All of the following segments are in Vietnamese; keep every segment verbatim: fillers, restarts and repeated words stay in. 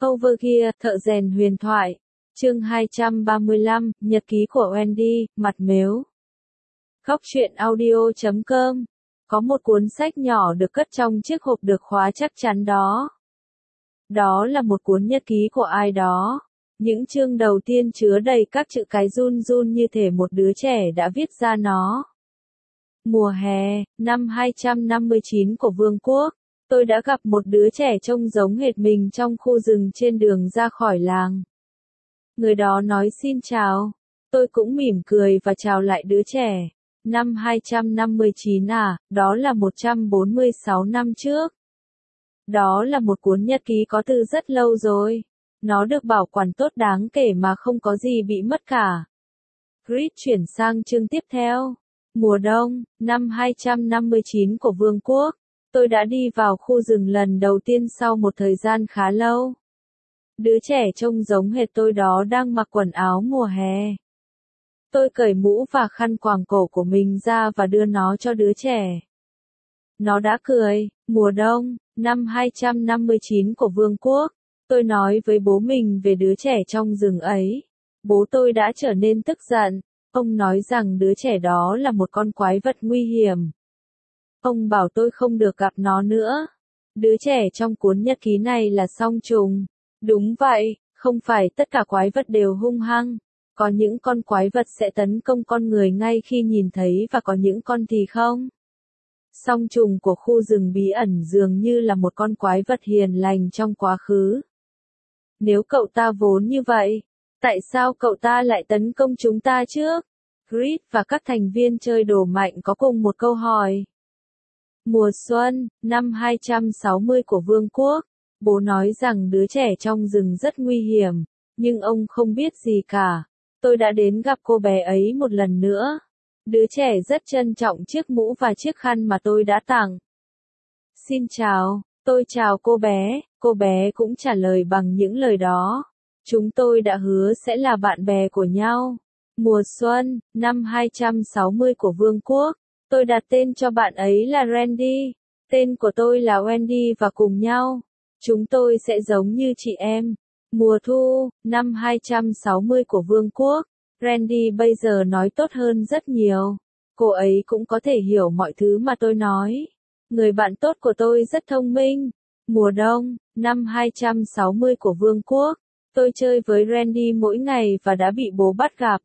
Overgear, thợ rèn huyền thoại. Chương hai trăm ba mươi lăm, Nhật ký của Wendy, mặt mếu. Góc truyện audio chấm com. Có một cuốn sách nhỏ được cất trong chiếc hộp được khóa chắc chắn đó. Đó là một cuốn nhật ký của ai đó. Những chương đầu tiên chứa đầy các chữ cái run run như thể một đứa trẻ đã viết ra nó. Mùa hè, năm hai trăm năm mươi chín của Vương quốc, tôi đã gặp một đứa trẻ trông giống hệt mình trong khu rừng trên đường ra khỏi làng. Người đó nói xin chào. Tôi cũng mỉm cười và chào lại đứa trẻ. Năm hai trăm năm mươi chín à, đó là một trăm bốn mươi sáu năm trước. Đó là một cuốn nhật ký có từ rất lâu rồi. Nó được bảo quản tốt đáng kể mà không có gì bị mất cả. Grid chuyển sang chương tiếp theo. Mùa đông, năm hai trăm năm mươi chín của Vương quốc, tôi đã đi vào khu rừng lần đầu tiên sau một thời gian khá lâu. Đứa trẻ trông giống hệt tôi đó đang mặc quần áo mùa hè. Tôi cởi mũ và khăn quàng cổ của mình ra và đưa nó cho đứa trẻ. Nó đã cười. Mùa đông, năm hai trăm năm mươi chín của Vương quốc, tôi nói với bố mình về đứa trẻ trong rừng ấy. Bố tôi đã trở nên tức giận. Ông nói rằng đứa trẻ đó là một con quái vật nguy hiểm. Ông bảo tôi không được gặp nó nữa. Đứa trẻ trong cuốn nhật ký này là song trùng. Đúng vậy, không phải tất cả quái vật đều hung hăng. Có những con quái vật sẽ tấn công con người ngay khi nhìn thấy và có những con thì không. Song trùng của khu rừng bí ẩn dường như là một con quái vật hiền lành trong quá khứ. Nếu cậu ta vốn như vậy, tại sao cậu ta lại tấn công chúng ta trước? Grid và các thành viên chơi đồ mạnh có cùng một câu hỏi. Mùa xuân, năm hai trăm sáu mươi của Vương quốc, bố nói rằng đứa trẻ trong rừng rất nguy hiểm, nhưng ông không biết gì cả. Tôi đã đến gặp cô bé ấy một lần nữa. Đứa trẻ rất trân trọng chiếc mũ và chiếc khăn mà tôi đã tặng. Xin chào, tôi chào cô bé, cô bé cũng trả lời bằng những lời đó. Chúng tôi đã hứa sẽ là bạn bè của nhau. Mùa xuân, năm hai trăm sáu mươi của Vương quốc, tôi đặt tên cho bạn ấy là Randy. Tên của tôi là Wendy và cùng nhau, chúng tôi sẽ giống như chị em. Mùa thu, năm hai trăm sáu mươi của Vương quốc, Randy bây giờ nói tốt hơn rất nhiều. Cô ấy cũng có thể hiểu mọi thứ mà tôi nói. Người bạn tốt của tôi rất thông minh. Mùa đông, năm hai trăm sáu mươi của Vương quốc, tôi chơi với Randy mỗi ngày và đã bị bố bắt gặp.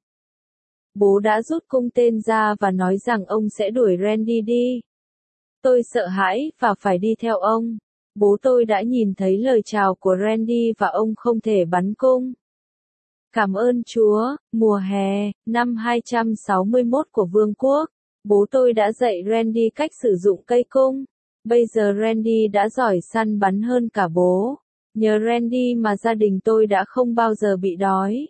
Bố đã rút cung tên ra và nói rằng ông sẽ đuổi Randy đi. Tôi sợ hãi và phải đi theo ông. Bố tôi đã nhìn thấy lời chào của Randy và ông không thể bắn cung. Cảm ơn Chúa. Mùa hè, năm hai trăm sáu mươi mốt của Vương quốc, bố tôi đã dạy Randy cách sử dụng cây cung. Bây giờ Randy đã giỏi săn bắn hơn cả bố. Nhờ Randy mà gia đình tôi đã không bao giờ bị đói.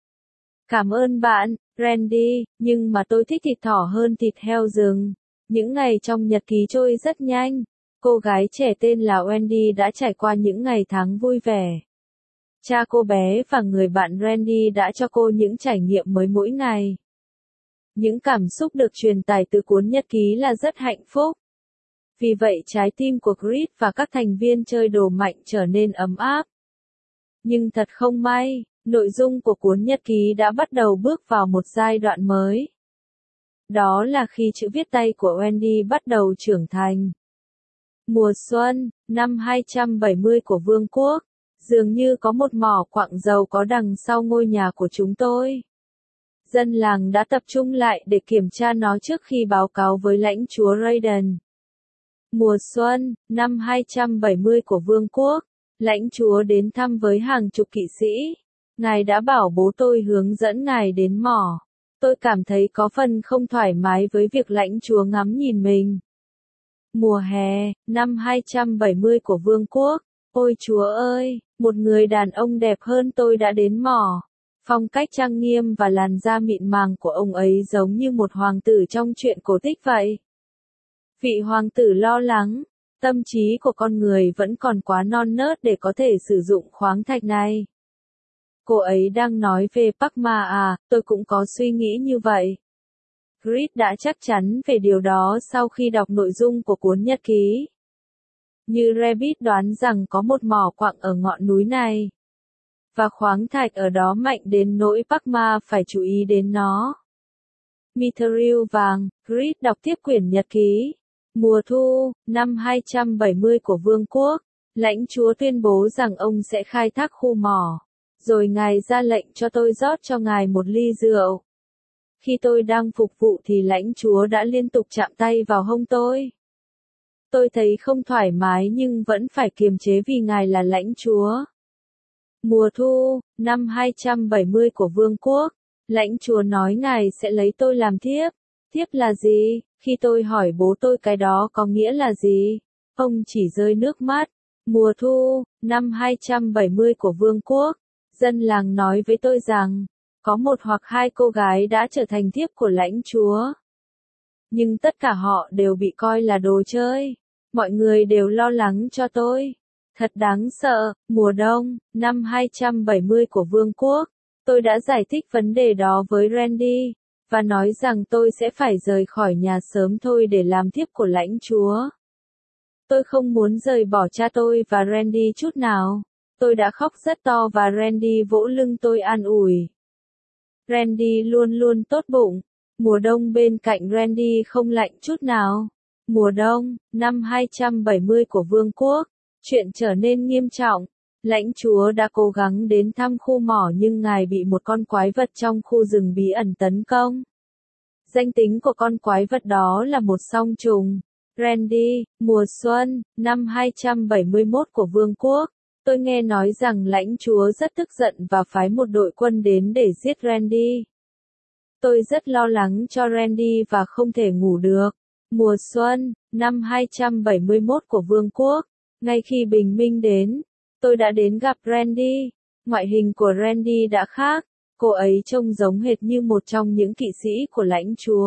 Cảm ơn bạn, Randy, nhưng mà tôi thích thịt thỏ hơn thịt heo rừng. Những ngày trong nhật ký trôi rất nhanh. Cô gái trẻ tên là Wendy đã trải qua những ngày tháng vui vẻ. Cha cô bé và người bạn Randy đã cho cô những trải nghiệm mới mỗi ngày. Những cảm xúc được truyền tải từ cuốn nhật ký là rất hạnh phúc. Vì vậy trái tim của Grid và các thành viên chơi đồ mạnh trở nên ấm áp. Nhưng thật không may, nội dung của cuốn nhật ký đã bắt đầu bước vào một giai đoạn mới. Đó là khi chữ viết tay của Wendy bắt đầu trưởng thành. Mùa xuân, năm hai trăm bảy mươi của Vương quốc, dường như có một mỏ quặng dầu có đằng sau ngôi nhà của chúng tôi. Dân làng đã tập trung lại để kiểm tra nó trước khi báo cáo với lãnh chúa Raiden. Mùa xuân, năm hai trăm bảy mươi của Vương quốc, lãnh chúa đến thăm với hàng chục kỵ sĩ. Ngài đã bảo bố tôi hướng dẫn ngài đến mỏ. Tôi cảm thấy có phần không thoải mái với việc lãnh chúa ngắm nhìn mình. Mùa hè, năm hai trăm bảy mươi của Vương quốc, ôi Chúa ơi, một người đàn ông đẹp hơn tôi đã đến mỏ. Phong cách trang nghiêm và làn da mịn màng của ông ấy giống như một hoàng tử trong truyện cổ tích vậy. Vị hoàng tử lo lắng, tâm trí của con người vẫn còn quá non nớt để có thể sử dụng khoáng thạch này. Cô ấy đang nói về Parkma à, tôi cũng có suy nghĩ như vậy. Grid đã chắc chắn về điều đó sau khi đọc nội dung của cuốn nhật ký. Như Rabbit đoán rằng có một mỏ quặng ở ngọn núi này. và khoáng thạch ở đó mạnh đến nỗi Parkma phải chú ý đến nó. Mithril vàng, Grid đọc tiếp quyển nhật ký. Mùa thu, năm hai trăm bảy mươi của Vương quốc, lãnh chúa tuyên bố rằng ông sẽ khai thác khu mỏ. Rồi ngài ra lệnh cho tôi rót cho ngài một ly rượu. Khi tôi đang phục vụ thì lãnh chúa đã liên tục chạm tay vào hông tôi. Tôi thấy không thoải mái nhưng vẫn phải kiềm chế vì ngài là lãnh chúa. Mùa thu, năm hai trăm bảy mươi của Vương quốc, lãnh chúa nói ngài sẽ lấy tôi làm thiếp. Thiếp là gì? Khi tôi hỏi bố tôi cái đó có nghĩa là gì? Ông chỉ rơi nước mắt. Mùa thu, năm hai trăm bảy mươi của Vương quốc, dân làng nói với tôi rằng, có một hoặc hai cô gái đã trở thành thiếp của lãnh chúa. Nhưng tất cả họ đều bị coi là đồ chơi. Mọi người đều lo lắng cho tôi. Thật đáng sợ. Mùa đông, năm hai trăm bảy mươi của Vương quốc, tôi đã giải thích vấn đề đó với Randy, và nói rằng tôi sẽ phải rời khỏi nhà sớm thôi để làm thiếp của lãnh chúa. Tôi không muốn rời bỏ cha tôi và Randy chút nào. Tôi đã khóc rất to và Randy vỗ lưng tôi an ủi. Randy luôn luôn tốt bụng. Mùa đông bên cạnh Randy không lạnh chút nào. Mùa đông, năm hai trăm bảy mươi của Vương quốc, chuyện trở nên nghiêm trọng. Lãnh chúa đã cố gắng đến thăm khu mỏ nhưng ngài bị một con quái vật trong khu rừng bí ẩn tấn công. Danh tính của con quái vật đó là một song trùng. Randy, mùa xuân, năm hai trăm bảy mươi mốt của Vương quốc, tôi nghe nói rằng lãnh chúa rất tức giận và phái một đội quân đến để giết Randy. Tôi rất lo lắng cho Randy và không thể ngủ được. Mùa xuân, năm hai trăm bảy mươi mốt của Vương quốc, ngay khi bình minh đến, tôi đã đến gặp Randy. Ngoại hình của Randy đã khác, cô ấy trông giống hệt như một trong những kỵ sĩ của lãnh chúa.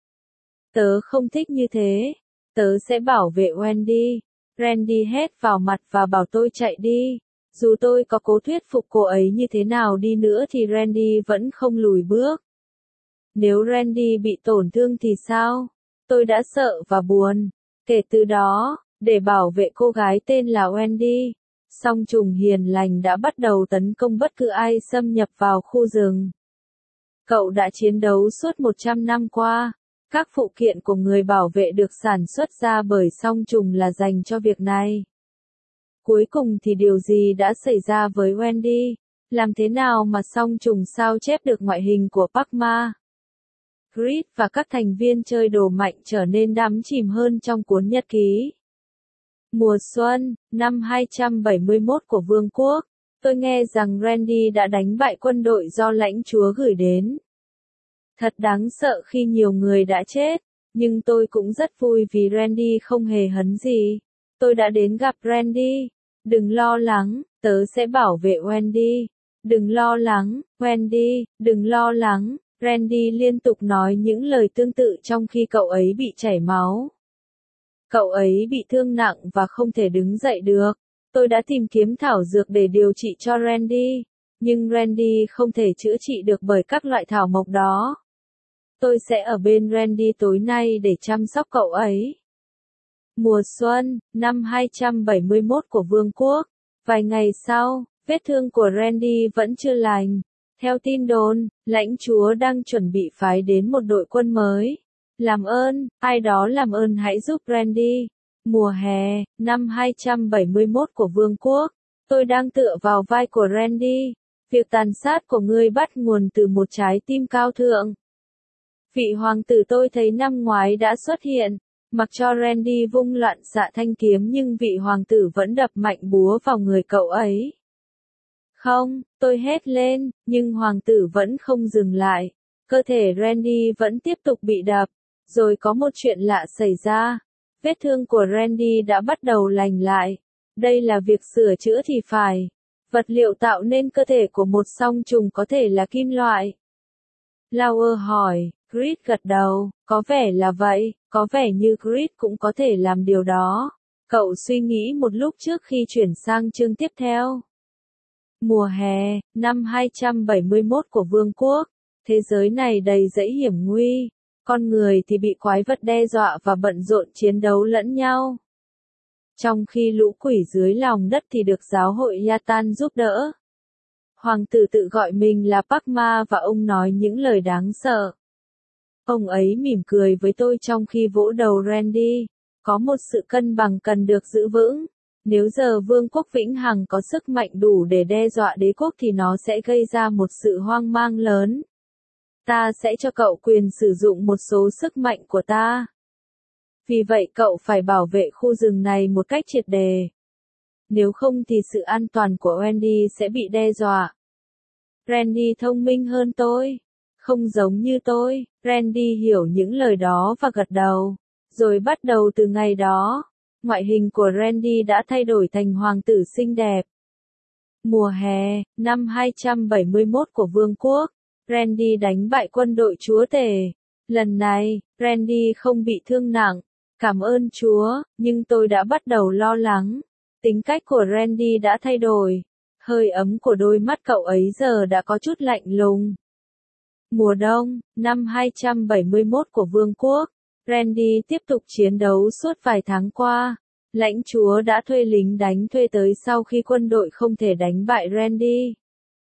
Tớ không thích như thế. Tớ sẽ bảo vệ Wendy. Randy hét vào mặt và bảo tôi chạy đi. Dù tôi có cố thuyết phục cô ấy như thế nào đi nữa thì Randy vẫn không lùi bước. Nếu Randy bị tổn thương thì sao? Tôi đã sợ và buồn. Kể từ đó, để bảo vệ cô gái tên là Wendy, song trùng hiền lành đã bắt đầu tấn công bất cứ ai xâm nhập vào khu rừng. Cậu đã chiến đấu suốt một trăm năm qua. Các phụ kiện của người bảo vệ được sản xuất ra bởi song trùng là dành cho việc này. Cuối cùng thì điều gì đã xảy ra với Wendy? Làm thế nào mà song trùng sao chép được ngoại hình của Parkma? Grid và các thành viên chơi đồ mạnh trở nên đắm chìm hơn trong cuốn nhật ký. Mùa xuân, năm hai trăm bảy mươi mốt của Vương quốc, tôi nghe rằng Randy đã đánh bại quân đội do lãnh chúa gửi đến. Thật đáng sợ khi nhiều người đã chết, nhưng tôi cũng rất vui vì Randy không hề hấn gì. Tôi đã đến gặp Randy. Đừng lo lắng, tớ sẽ bảo vệ Wendy. Đừng lo lắng, Wendy, đừng lo lắng. Randy liên tục nói những lời tương tự trong khi cậu ấy bị chảy máu. Cậu ấy bị thương nặng và không thể đứng dậy được. Tôi đã tìm kiếm thảo dược để điều trị cho Randy, nhưng Randy không thể chữa trị được bởi các loại thảo mộc đó. Tôi sẽ ở bên Randy tối nay để chăm sóc cậu ấy. Mùa xuân, năm hai trăm bảy mươi mốt của Vương quốc. Vài ngày sau, vết thương của Randy vẫn chưa lành. Theo tin đồn, lãnh chúa đang chuẩn bị phái đến một đội quân mới. Làm ơn, ai đó làm ơn hãy giúp Randy. Mùa hè, năm hai trăm bảy mươi mốt của Vương quốc. Tôi đang tựa vào vai của Randy. Việc tàn sát của ngươi bắt nguồn từ một trái tim cao thượng. Vị hoàng tử tôi thấy năm ngoái đã xuất hiện, mặc cho Randy vung loạn xạ thanh kiếm nhưng vị hoàng tử vẫn đập mạnh búa vào người cậu ấy. Không, tôi hét lên, nhưng hoàng tử vẫn không dừng lại. Cơ thể Randy vẫn tiếp tục bị đập. Rồi có một chuyện lạ xảy ra. Vết thương của Randy đã bắt đầu lành lại. Đây là việc sửa chữa thì phải. Vật liệu tạo nên cơ thể của một song trùng có thể là kim loại. Lauer hỏi, Grid gật đầu, có vẻ là vậy, có vẻ như Grid cũng có thể làm điều đó. Cậu suy nghĩ một lúc trước khi chuyển sang chương tiếp theo. Mùa hè, năm hai trăm bảy mươi mốt của Vương quốc, thế giới này đầy dẫy hiểm nguy, con người thì bị quái vật đe dọa và bận rộn chiến đấu lẫn nhau. Trong khi lũ quỷ dưới lòng đất thì được giáo hội Yatan giúp đỡ. Hoàng tử tự gọi mình là Park-ma và ông nói những lời đáng sợ. Ông ấy mỉm cười với tôi trong khi vỗ đầu Randy. Có một sự cân bằng cần được giữ vững. Nếu giờ Vương quốc Vĩnh Hằng có sức mạnh đủ để đe dọa đế quốc thì nó sẽ gây ra một sự hoang mang lớn. Ta sẽ cho cậu quyền sử dụng một số sức mạnh của ta. Vì vậy cậu phải bảo vệ khu rừng này một cách triệt đề. Nếu không thì sự an toàn của Randy sẽ bị đe dọa. Randy thông minh hơn tôi. Không giống như tôi, Randy hiểu những lời đó và gật đầu. Rồi bắt đầu từ ngày đó, ngoại hình của Randy đã thay đổi thành hoàng tử xinh đẹp. Mùa hè, năm hai trăm bảy mươi mốt của Vương quốc, Randy đánh bại quân đội chúa tể. Lần này, Randy không bị thương nặng. Cảm ơn Chúa, nhưng tôi đã bắt đầu lo lắng. Tính cách của Randy đã thay đổi. Hơi ấm của đôi mắt cậu ấy giờ đã có chút lạnh lùng. Mùa đông, năm hai trăm bảy mươi mốt của Vương quốc, Randy tiếp tục chiến đấu suốt vài tháng qua. Lãnh chúa đã thuê lính đánh thuê tới sau khi quân đội không thể đánh bại Randy.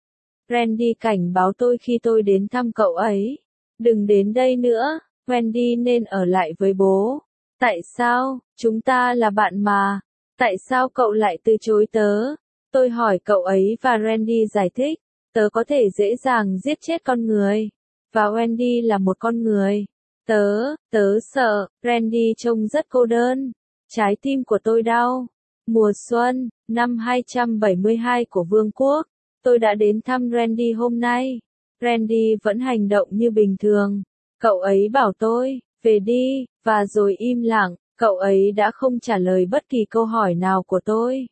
Randy cảnh báo tôi khi tôi đến thăm cậu ấy. Đừng đến đây nữa, Randy nên ở lại với bố. Tại sao? Chúng ta là bạn mà. Tại sao cậu lại từ chối tớ? Tôi hỏi cậu ấy và Randy giải thích. Tớ có thể dễ dàng giết chết con người. Và Randy là một con người. Tớ, tớ sợ, Randy trông rất cô đơn. Trái tim của tôi đau. Mùa xuân, năm hai trăm bảy mươi hai của Vương quốc. Tôi đã đến thăm Randy hôm nay. Randy vẫn hành động như bình thường. Cậu ấy bảo tôi, về đi, và rồi im lặng. Cậu ấy đã không trả lời bất kỳ câu hỏi nào của tôi.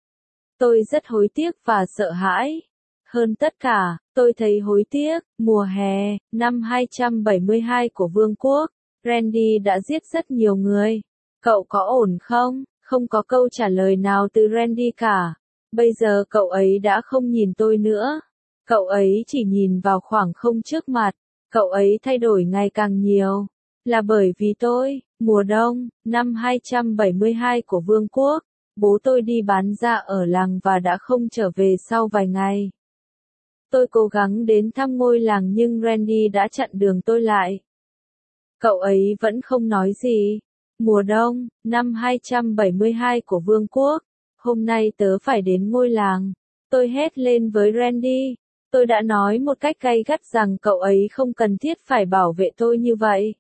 Tôi rất hối tiếc và sợ hãi. Hơn tất cả, tôi thấy hối tiếc. Mùa hè, năm hai trăm bảy mươi hai của Vương quốc, Randy đã giết rất nhiều người. Cậu có ổn không? Không có câu trả lời nào từ Randy cả. Bây giờ cậu ấy đã không nhìn tôi nữa. Cậu ấy chỉ nhìn vào khoảng không trước mặt. Cậu ấy thay đổi ngày càng nhiều. Là bởi vì tôi, mùa đông, năm hai trăm bảy mươi hai của Vương quốc, bố tôi đi bán ra ở làng và đã không trở về sau vài ngày. Tôi cố gắng đến thăm ngôi làng nhưng Randy đã chặn đường tôi lại. Cậu ấy vẫn không nói gì. Mùa đông, năm hai trăm bảy mươi hai của Vương quốc, hôm nay tớ phải đến ngôi làng. Tôi hét lên với Randy. Tôi đã nói một cách gay gắt rằng cậu ấy không cần thiết phải bảo vệ tôi như vậy.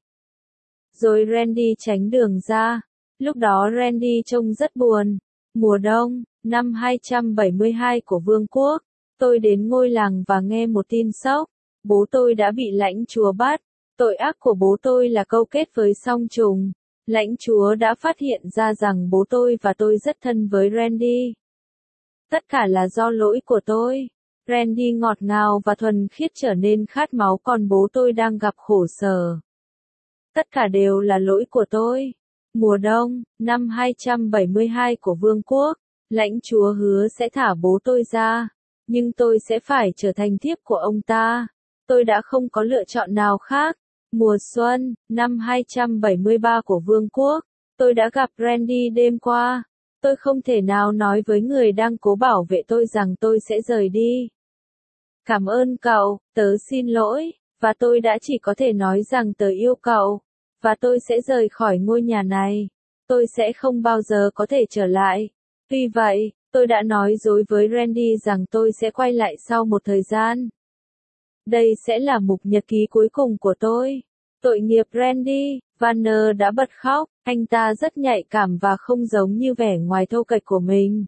Rồi Randy tránh đường ra. Lúc đó Randy trông rất buồn. Mùa đông, năm hai trăm bảy mươi hai của Vương quốc, tôi đến ngôi làng và nghe một tin sốc. Bố tôi đã bị lãnh chúa bắt. Tội ác của bố tôi là câu kết với song trùng. Lãnh chúa đã phát hiện ra rằng bố tôi và tôi rất thân với Randy. Tất cả là do lỗi của tôi. Randy ngọt ngào và thuần khiết trở nên khát máu còn bố tôi đang gặp khổ sở. Tất cả đều là lỗi của tôi. Mùa đông, năm hai trăm bảy mươi hai của Vương quốc, lãnh chúa hứa sẽ thả bố tôi ra. Nhưng tôi sẽ phải trở thành thiếp của ông ta. Tôi đã không có lựa chọn nào khác. Mùa xuân, năm hai trăm bảy mươi ba của Vương quốc, tôi đã gặp Randy đêm qua. Tôi không thể nào nói với người đang cố bảo vệ tôi rằng tôi sẽ rời đi. Cảm ơn cậu, tớ xin lỗi, và tôi đã chỉ có thể nói rằng tớ yêu cậu, và tôi sẽ rời khỏi ngôi nhà này. Tôi sẽ không bao giờ có thể trở lại. Vì vậy, tôi đã nói dối với Randy rằng tôi sẽ quay lại sau một thời gian. Đây sẽ là mục nhật ký cuối cùng của tôi. Tội nghiệp Randy, Vanner đã bật khóc, anh ta rất nhạy cảm và không giống như vẻ ngoài thô kệch của mình.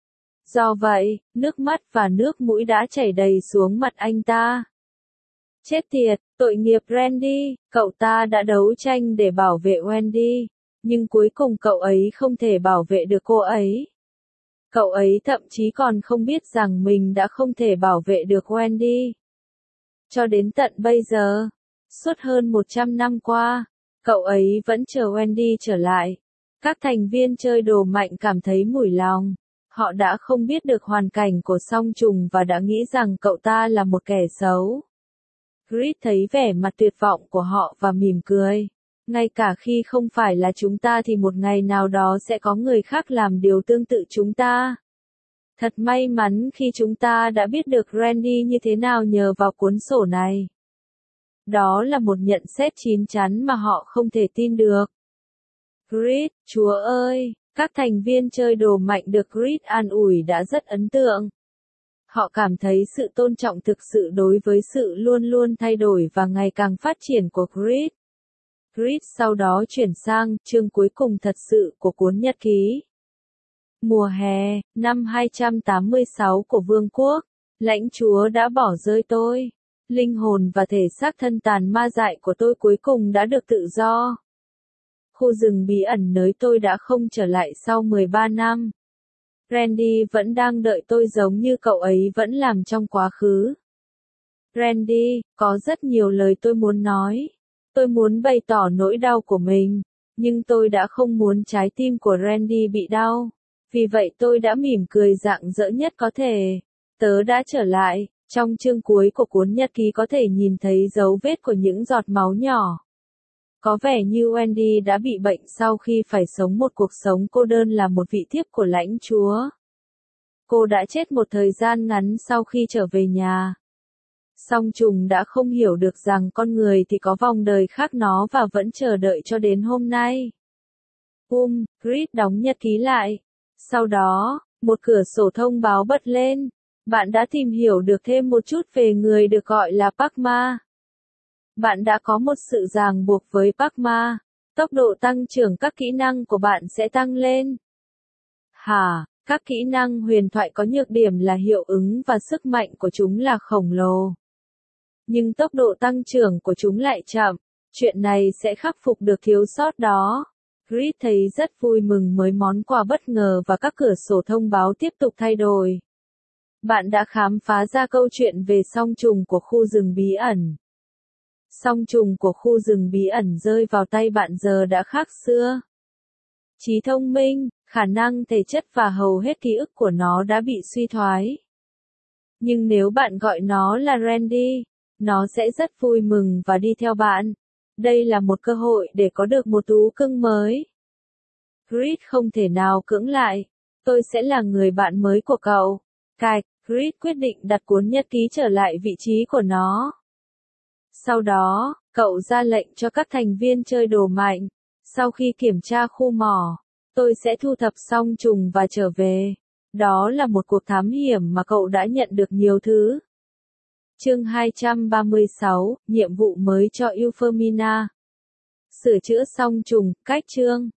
Do vậy, nước mắt và nước mũi đã chảy đầy xuống mặt anh ta. Chết tiệt, tội nghiệp Randy, cậu ta đã đấu tranh để bảo vệ Wendy, nhưng cuối cùng cậu ấy không thể bảo vệ được cô ấy. Cậu ấy thậm chí còn không biết rằng mình đã không thể bảo vệ được Wendy. Cho đến tận bây giờ, suốt hơn một trăm năm qua, cậu ấy vẫn chờ Wendy trở lại. Các thành viên chơi đồ mạnh cảm thấy mủi lòng. Họ đã không biết được hoàn cảnh của song trùng và đã nghĩ rằng cậu ta là một kẻ xấu. Grit thấy vẻ mặt tuyệt vọng của họ và mỉm cười. Ngay cả khi không phải là chúng ta thì một ngày nào đó sẽ có người khác làm điều tương tự chúng ta. Thật may mắn khi chúng ta đã biết được Randy như thế nào nhờ vào cuốn sổ này. Đó là một nhận xét chín chắn mà họ không thể tin được. Grit, Chúa ơi, các thành viên chơi đồ mạnh được Grit an ủi đã rất ấn tượng. Họ cảm thấy sự tôn trọng thực sự đối với sự luôn luôn thay đổi và ngày càng phát triển của Grit. Grit sau đó chuyển sang chương cuối cùng thật sự của cuốn nhật ký. Mùa hè, năm hai trăm tám mươi sáu của Vương quốc, lãnh chúa đã bỏ rơi tôi. Linh hồn và thể xác thân tàn ma dại của tôi cuối cùng đã được tự do. Khu rừng bí ẩn nơi tôi đã không trở lại sau mười ba năm. Randy vẫn đang đợi tôi giống như cậu ấy vẫn làm trong quá khứ. Randy, có rất nhiều lời tôi muốn nói. Tôi muốn bày tỏ nỗi đau của mình, nhưng tôi đã không muốn trái tim của Randy bị đau. Vì vậy tôi đã mỉm cười rạng rỡ nhất có thể. Tớ đã trở lại. Trong chương cuối của cuốn nhật ký có thể nhìn thấy dấu vết của những giọt máu nhỏ. Có vẻ như Wendy đã bị bệnh sau khi phải sống một cuộc sống cô đơn là một vị thiếp của lãnh chúa. Cô đã chết một thời gian ngắn sau khi trở về nhà. Song trùng đã không hiểu được rằng con người thì có vòng đời khác nó và vẫn chờ đợi cho đến hôm nay. Um, Grit đóng nhật ký lại. Sau đó, một cửa sổ thông báo bật lên. Bạn đã tìm hiểu được thêm một chút về người được gọi là Parkma. Bạn đã có một sự ràng buộc với Parkma. Tốc độ tăng trưởng các kỹ năng của bạn sẽ tăng lên. Hả, các kỹ năng huyền thoại có nhược điểm là hiệu ứng và sức mạnh của chúng là khổng lồ. Nhưng tốc độ tăng trưởng của chúng lại chậm. Chuyện này sẽ khắc phục được thiếu sót đó. Grit thấy rất vui mừng với món quà bất ngờ và các cửa sổ thông báo tiếp tục thay đổi. Bạn đã khám phá ra câu chuyện về song trùng của khu rừng bí ẩn. Song trùng của khu rừng bí ẩn rơi vào tay bạn giờ đã khác xưa. Trí thông minh, khả năng thể chất và hầu hết ký ức của nó đã bị suy thoái. Nhưng nếu bạn gọi nó là Randy, nó sẽ rất vui mừng và đi theo bạn. Đây là một cơ hội để có được một thú cưng mới. Grit không thể nào cưỡng lại. Tôi sẽ là người bạn mới của cậu. Cạch, Grit quyết định đặt cuốn nhật ký trở lại vị trí của nó. Sau đó, cậu ra lệnh cho các thành viên chơi đồ mạnh. Sau khi kiểm tra khu mỏ, tôi sẽ thu thập xong trùng và trở về. Đó là một cuộc thám hiểm mà cậu đã nhận được nhiều thứ. Chương hai trăm ba mươi sáu, nhiệm vụ mới cho Euphemina. Sửa chữa xong trùng, cách chương.